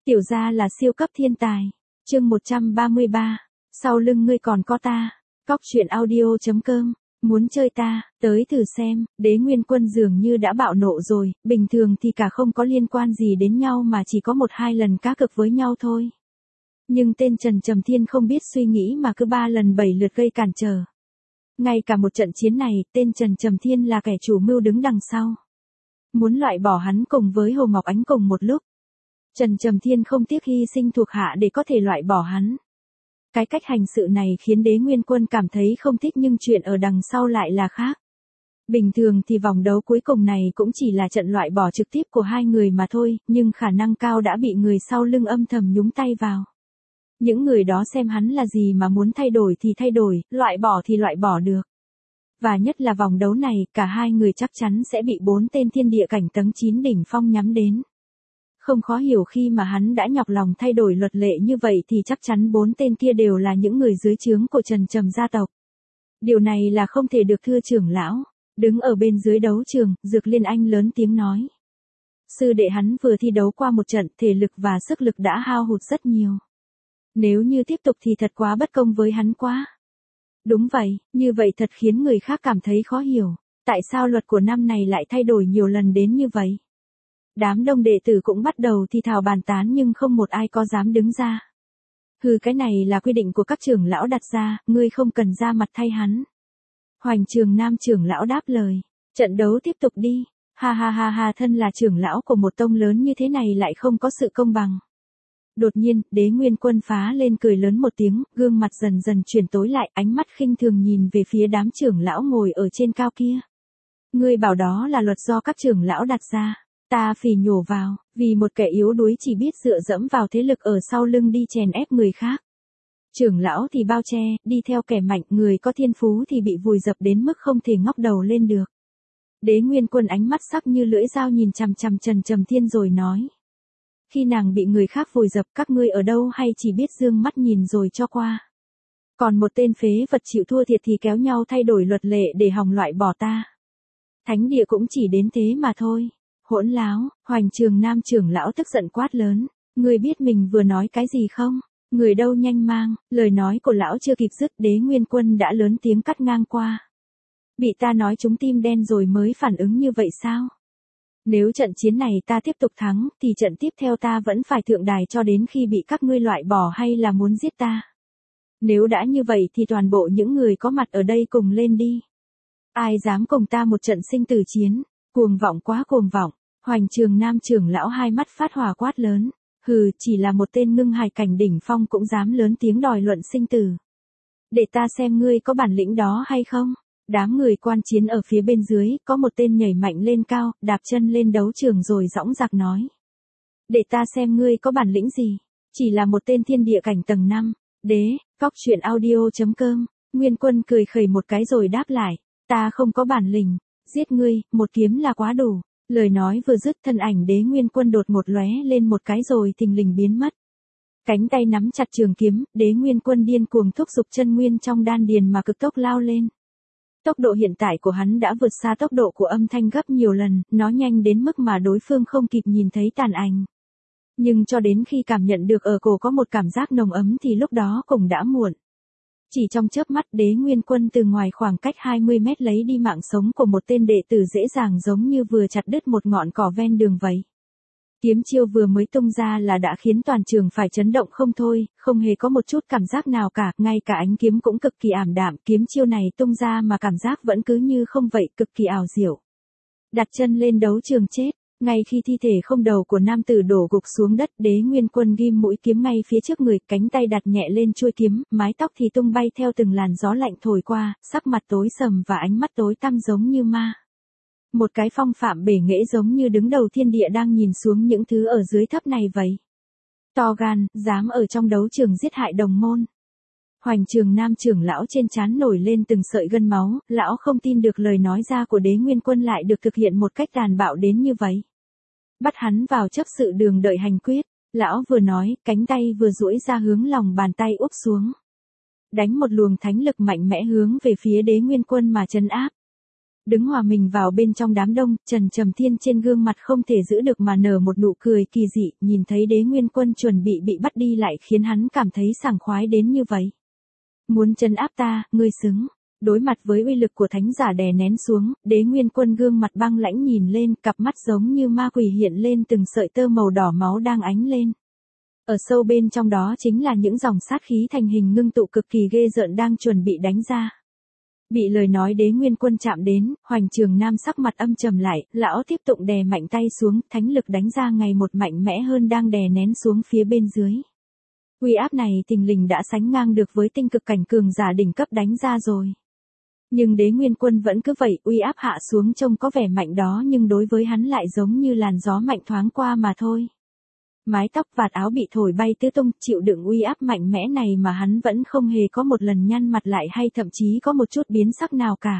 Tiểu gia là siêu cấp thiên tài. Chương 133. Sau lưng ngươi còn có ta. Cóc truyện audio.com. Muốn chơi ta, tới thử xem. Đế Nguyên Quân dường như đã bạo nộ rồi, bình thường thì cả không có liên quan gì đến nhau mà chỉ có 1-2 lần cá cược với nhau thôi. Nhưng tên Trần Trầm Thiên không biết suy nghĩ mà cứ 3 lần 7 lượt gây cản trở. Ngay cả một trận chiến này, tên Trần Trầm Thiên là kẻ chủ mưu đứng đằng sau. Muốn loại bỏ hắn cùng với Hồ Ngọc Ánh cùng một lúc. Trần Trầm Thiên không tiếc hy sinh thuộc hạ để có thể loại bỏ hắn. Cái cách hành sự này khiến Đế Nguyên Quân cảm thấy không thích, nhưng chuyện ở đằng sau lại là khác. Bình thường thì vòng đấu cuối cùng này cũng chỉ là trận loại bỏ trực tiếp của hai người mà thôi, nhưng khả năng cao đã bị người sau lưng âm thầm nhúng tay vào. Những người đó xem hắn là gì mà muốn thay đổi thì thay đổi, loại bỏ thì loại bỏ được. Và nhất là vòng đấu này, cả hai người chắc chắn sẽ bị 4 tên thiên địa cảnh tầng 9 đỉnh phong nhắm đến. Không khó hiểu khi mà hắn đã nhọc lòng thay đổi luật lệ như vậy thì chắc chắn 4 tên kia đều là những người dưới trướng của Trần Trầm gia tộc. Điều này là không thể được, thưa trưởng lão. Đứng ở bên dưới đấu trường, Dược Liên Anh lớn tiếng nói. Sư đệ hắn vừa thi đấu qua một trận, thể lực và sức lực đã hao hụt rất nhiều. Nếu như tiếp tục thì thật quá bất công với hắn quá. Đúng vậy, như vậy thật khiến người khác cảm thấy khó hiểu. Tại sao luật của năm này lại thay đổi nhiều lần đến như vậy? Đám đông đệ tử cũng bắt đầu thì thào bàn tán nhưng không một ai có dám đứng ra. Hừ, cái này là quy định của các trưởng lão đặt ra, ngươi không cần ra mặt thay hắn. Hoành Trường Nam trưởng lão đáp lời. Trận đấu tiếp tục đi. Ha ha ha ha, thân là trưởng lão của một tông lớn như thế này lại không có sự công bằng. Đột nhiên, Đế Nguyên Quân phá lên cười lớn một tiếng, gương mặt dần dần chuyển tối lại, ánh mắt khinh thường nhìn về phía đám trưởng lão ngồi ở trên cao kia. Ngươi bảo đó là luật do các trưởng lão đặt ra. Ta phì nhổ vào, vì một kẻ yếu đuối chỉ biết dựa dẫm vào thế lực ở sau lưng đi chèn ép người khác. Trưởng lão thì bao che, đi theo kẻ mạnh, người có thiên phú thì bị vùi dập đến mức không thể ngóc đầu lên được. Đế Nguyên Quân ánh mắt sắc như lưỡi dao nhìn chằm chằm Trần Trầm Thiên rồi nói. Khi nàng bị người khác vùi dập, các ngươi ở đâu hay chỉ biết dương mắt nhìn rồi cho qua. Còn một tên phế vật chịu thua thiệt thì kéo nhau thay đổi luật lệ để hòng loại bỏ ta. Thánh địa cũng chỉ đến thế mà thôi. Hỗn láo, Hoành Trường Nam trưởng lão tức giận quát lớn. Ngươi biết mình vừa nói cái gì không? Người đâu nhanh mang, lời nói của lão chưa kịp dứt, Đế Nguyên Quân đã lớn tiếng cắt ngang qua. Bị ta nói trúng tim đen rồi mới phản ứng như vậy sao? Nếu trận chiến này ta tiếp tục thắng, thì trận tiếp theo ta vẫn phải thượng đài cho đến khi bị các ngươi loại bỏ hay là muốn giết ta? Nếu đã như vậy thì toàn bộ những người có mặt ở đây cùng lên đi. Ai dám cùng ta một trận sinh tử chiến? Cuồng vọng quá cuồng vọng. Hoành Trường Nam trưởng lão hai mắt phát hỏa quát lớn. Hừ, chỉ là một tên ngưng hài cảnh đỉnh phong cũng dám lớn tiếng đòi luận sinh tử. Để ta xem ngươi có bản lĩnh đó hay không. Đám người quan chiến ở phía bên dưới, có một tên nhảy mạnh lên cao, đạp chân lên đấu trường rồi dõng dạc nói. Để ta xem ngươi có bản lĩnh gì. Chỉ là một tên thiên địa cảnh tầng 5. Đế, Cóc truyện audio.com. Nguyên Quân cười khẩy một cái rồi đáp lại. Ta không có bản lĩnh. Giết ngươi, một kiếm là quá đủ. Lời nói vừa dứt, thân ảnh Đế Nguyên Quân đột một lóe lên một cái rồi thình lình biến mất. Cánh tay nắm chặt trường kiếm, Đế Nguyên Quân điên cuồng thúc giục chân nguyên trong đan điền mà cực tốc lao lên. Tốc độ hiện tại của hắn đã vượt xa tốc độ của âm thanh gấp nhiều lần, nó nhanh đến mức mà đối phương không kịp nhìn thấy tàn ảnh. Nhưng cho đến khi cảm nhận được ở cổ có một cảm giác nồng ấm thì lúc đó cũng đã muộn. Chỉ trong chớp mắt, Đế Nguyên Quân từ ngoài khoảng cách 20 mét lấy đi mạng sống của một tên đệ tử dễ dàng, giống như vừa chặt đứt một ngọn cỏ ven đường vậy. Kiếm chiêu vừa mới tung ra là đã khiến toàn trường phải chấn động không thôi, không hề có một chút cảm giác nào cả, ngay cả ánh kiếm cũng cực kỳ ảm đạm, kiếm chiêu này tung ra mà cảm giác vẫn cứ như không vậy, cực kỳ ảo diệu. Đặt chân lên đấu trường chết. Ngay khi thi thể không đầu của nam tử đổ gục xuống đất, Đế Nguyên Quân ghim mũi kiếm ngay phía trước người, cánh tay đặt nhẹ lên chuôi kiếm, mái tóc thì tung bay theo từng làn gió lạnh thổi qua, sắc mặt tối sầm và ánh mắt tối tăm giống như ma. Một cái phong phạm bể nghễ giống như đứng đầu thiên địa đang nhìn xuống những thứ ở dưới thấp này vậy. To gan, dám ở trong đấu trường giết hại đồng môn. Hoành Trường Nam trưởng lão trên trán nổi lên từng sợi gân máu, lão không tin được lời nói ra của Đế Nguyên Quân lại được thực hiện một cách tàn bạo đến như vậy. Bắt hắn vào chấp sự đường đợi hành quyết, lão vừa nói, cánh tay vừa duỗi ra hướng lòng bàn tay úp xuống. Đánh một luồng thánh lực mạnh mẽ hướng về phía Đế Nguyên Quân mà trấn áp. Đứng hòa mình vào bên trong đám đông, Trần Trầm Thiên trên gương mặt không thể giữ được mà nở một nụ cười kỳ dị, nhìn thấy Đế Nguyên Quân chuẩn bị bắt đi lại khiến hắn cảm thấy sảng khoái đến như vậy. Muốn trấn áp ta, ngươi xứng. Đối mặt với uy lực của thánh giả đè nén xuống, Đế Nguyên Quân gương mặt băng lãnh nhìn lên, cặp mắt giống như ma quỷ hiện lên từng sợi tơ màu đỏ máu đang ánh lên. Ở sâu bên trong đó chính là những dòng sát khí thành hình ngưng tụ cực kỳ ghê rợn đang chuẩn bị đánh ra. Bị lời nói Đế Nguyên Quân chạm đến, Hoành Trường Nam sắc mặt âm trầm lại, lão tiếp tục đè mạnh tay xuống, thánh lực đánh ra ngày một mạnh mẽ hơn đang đè nén xuống phía bên dưới. Uy áp này thình lình đã sánh ngang được với tinh cực cảnh cường giả đỉnh cấp đánh ra rồi. Nhưng Đế Nguyên Quân vẫn cứ vậy, uy áp hạ xuống trông có vẻ mạnh đó nhưng đối với hắn lại giống như làn gió mạnh thoáng qua mà thôi. Mái tóc vạt áo bị thổi bay tứ tung, chịu đựng uy áp mạnh mẽ này mà hắn vẫn không hề có một lần nhăn mặt lại hay thậm chí có một chút biến sắc nào cả.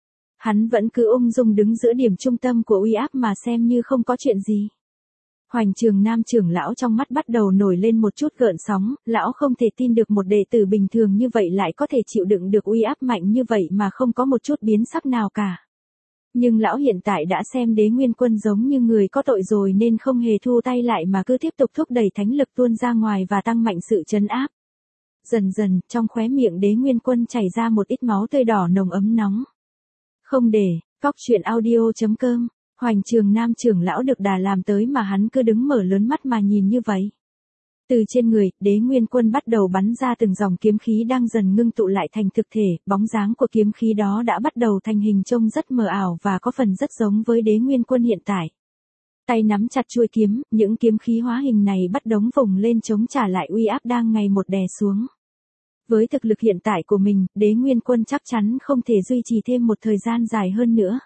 Hắn vẫn cứ ung dung đứng giữa điểm trung tâm của uy áp mà xem như không có chuyện gì. Hoành Trường Nam trưởng lão trong mắt bắt đầu nổi lên một chút gợn sóng, lão không thể tin được một đệ tử bình thường như vậy lại có thể chịu đựng được uy áp mạnh như vậy mà không có một chút biến sắc nào cả. Nhưng lão hiện tại đã xem Đế Nguyên Quân giống như người có tội rồi nên không hề thu tay lại mà cứ tiếp tục thúc đẩy thánh lực tuôn ra ngoài và tăng mạnh sự trấn áp. Dần dần, trong khóe miệng Đế Nguyên Quân chảy ra một ít máu tươi đỏ nồng ấm nóng. Không để, cóc truyện audio.com, Hoành Trường Nam trưởng lão được đà làm tới mà hắn cứ đứng mở lớn mắt mà nhìn như vậy. Từ trên người, Đế Nguyên Quân bắt đầu bắn ra từng dòng kiếm khí đang dần ngưng tụ lại thành thực thể, bóng dáng của kiếm khí đó đã bắt đầu thành hình trông rất mờ ảo và có phần rất giống với Đế Nguyên Quân hiện tại. Tay nắm chặt chuôi kiếm, những kiếm khí hóa hình này bắt đống vùng lên chống trả lại uy áp đang ngày một đè xuống. Với thực lực hiện tại của mình, Đế Nguyên Quân chắc chắn không thể duy trì thêm một thời gian dài hơn nữa.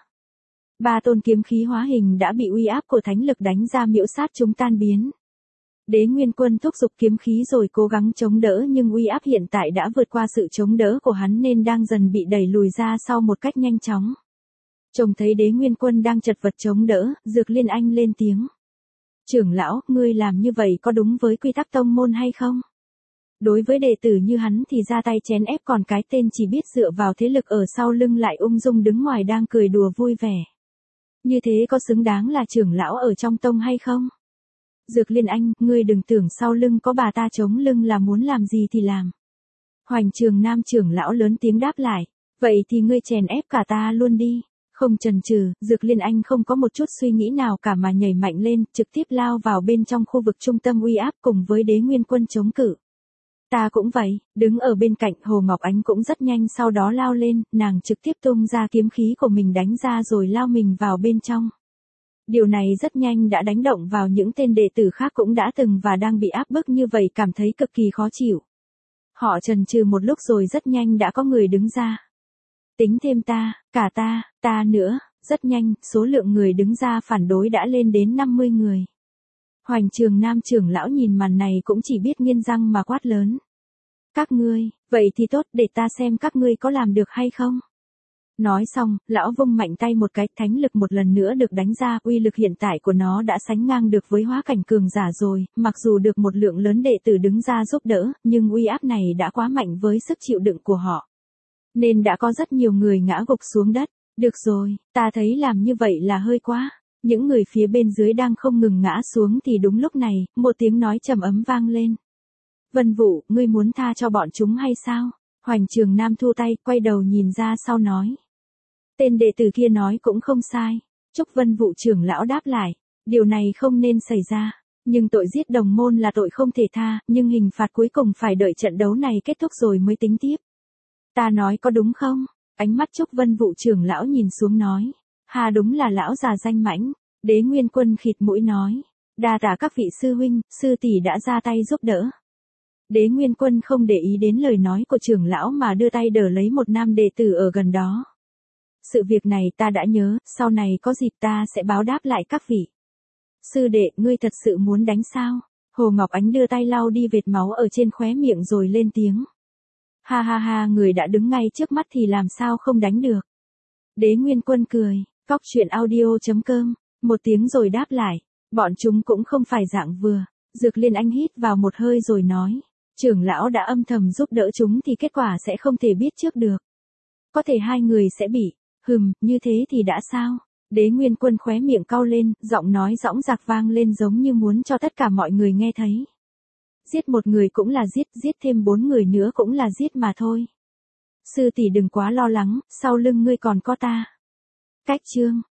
3 tôn kiếm khí hóa hình đã bị uy áp của thánh lực đánh ra miễu sát chúng tan biến. Đế Nguyên Quân thúc giục kiếm khí rồi cố gắng chống đỡ nhưng uy áp hiện tại đã vượt qua sự chống đỡ của hắn nên đang dần bị đẩy lùi ra sau một cách nhanh chóng. Trông thấy Đế Nguyên Quân đang chật vật chống đỡ, Dược Liên Anh lên tiếng. Trưởng lão, ngươi làm như vậy có đúng với quy tắc tông môn hay không? Đối với đệ tử như hắn thì ra tay chén ép còn cái tên chỉ biết dựa vào thế lực ở sau lưng lại ung dung đứng ngoài đang cười đùa vui vẻ. Như thế có xứng đáng là trưởng lão ở trong tông hay không? Dược Liên Anh, ngươi đừng tưởng sau lưng có bà ta chống lưng là muốn làm gì thì làm. Hoành Trường Nam trưởng lão lớn tiếng đáp lại, vậy thì ngươi chèn ép cả ta luôn đi. Không chần chừ, Dược Liên Anh không có một chút suy nghĩ nào cả mà nhảy mạnh lên, trực tiếp lao vào bên trong khu vực trung tâm uy áp cùng với Đế Nguyên Quân chống cự. Ta cũng vậy, đứng ở bên cạnh Hồ Ngọc Ánh cũng rất nhanh sau đó lao lên, nàng trực tiếp tung ra kiếm khí của mình đánh ra rồi lao mình vào bên trong. Điều này rất nhanh đã đánh động vào những tên đệ tử khác cũng đã từng và đang bị áp bức như vậy cảm thấy cực kỳ khó chịu. Họ chần chừ một lúc rồi rất nhanh đã có người đứng ra. Tính thêm ta, cả ta nữa, rất nhanh, số lượng người đứng ra phản đối đã lên đến 50 người. Hoành Trường Nam trưởng lão nhìn màn này cũng chỉ biết nghiến răng mà quát lớn. Các ngươi, vậy thì tốt để ta xem các ngươi có làm được hay không. Nói xong, lão vung mạnh tay một cái, thánh lực một lần nữa được đánh ra, uy lực hiện tại của nó đã sánh ngang được với hóa cảnh cường giả rồi, mặc dù được một lượng lớn đệ tử đứng ra giúp đỡ, nhưng uy áp này đã quá mạnh với sức chịu đựng của họ. Nên đã có rất nhiều người ngã gục xuống đất. Được rồi, ta thấy làm như vậy là hơi quá. Những người phía bên dưới đang không ngừng ngã xuống thì đúng lúc này, một tiếng nói trầm ấm vang lên. Vân Vũ, ngươi muốn tha cho bọn chúng hay sao? Hoành Trường Nam thu tay, quay đầu nhìn ra sau nói. Tên đệ tử kia nói cũng không sai. Trúc Vân Vũ trưởng lão đáp lại. Điều này không nên xảy ra. Nhưng tội giết đồng môn là tội không thể tha, nhưng hình phạt cuối cùng phải đợi trận đấu này kết thúc rồi mới tính tiếp. Ta nói có đúng không? Ánh mắt Trúc Vân Vũ trưởng lão nhìn xuống nói. Hà đúng là lão già danh mãnh. Đế Nguyên Quân khịt mũi nói. Đa tạ các vị sư huynh, sư tỷ đã ra tay giúp đỡ. Đế Nguyên Quân không để ý đến lời nói của trưởng lão mà đưa tay đỡ lấy một nam đệ tử ở gần đó. Sự việc này ta đã nhớ, sau này có dịp ta sẽ báo đáp lại các vị. Sư đệ, ngươi thật sự muốn đánh sao? Hồ Ngọc Ánh đưa tay lau đi vệt máu ở trên khóe miệng rồi lên tiếng. Ha ha ha, người đã đứng ngay trước mắt thì làm sao không đánh được. Đế Nguyên Quân cười, cóc truyện audio.com, một tiếng rồi đáp lại. Bọn chúng cũng không phải dạng vừa. Dược Liên Anh hít vào một hơi rồi nói. Trưởng lão đã âm thầm giúp đỡ chúng thì kết quả sẽ không thể biết trước được. Có thể hai người sẽ bị. Như thế thì đã sao? Đế Nguyên Quân khóe miệng cau lên, giọng nói dõng dạc vang lên giống như muốn cho tất cả mọi người nghe thấy. Giết một người cũng là giết, giết thêm 4 người nữa cũng là giết mà thôi. Sư tỷ đừng quá lo lắng, sau lưng ngươi còn có ta. Cách chương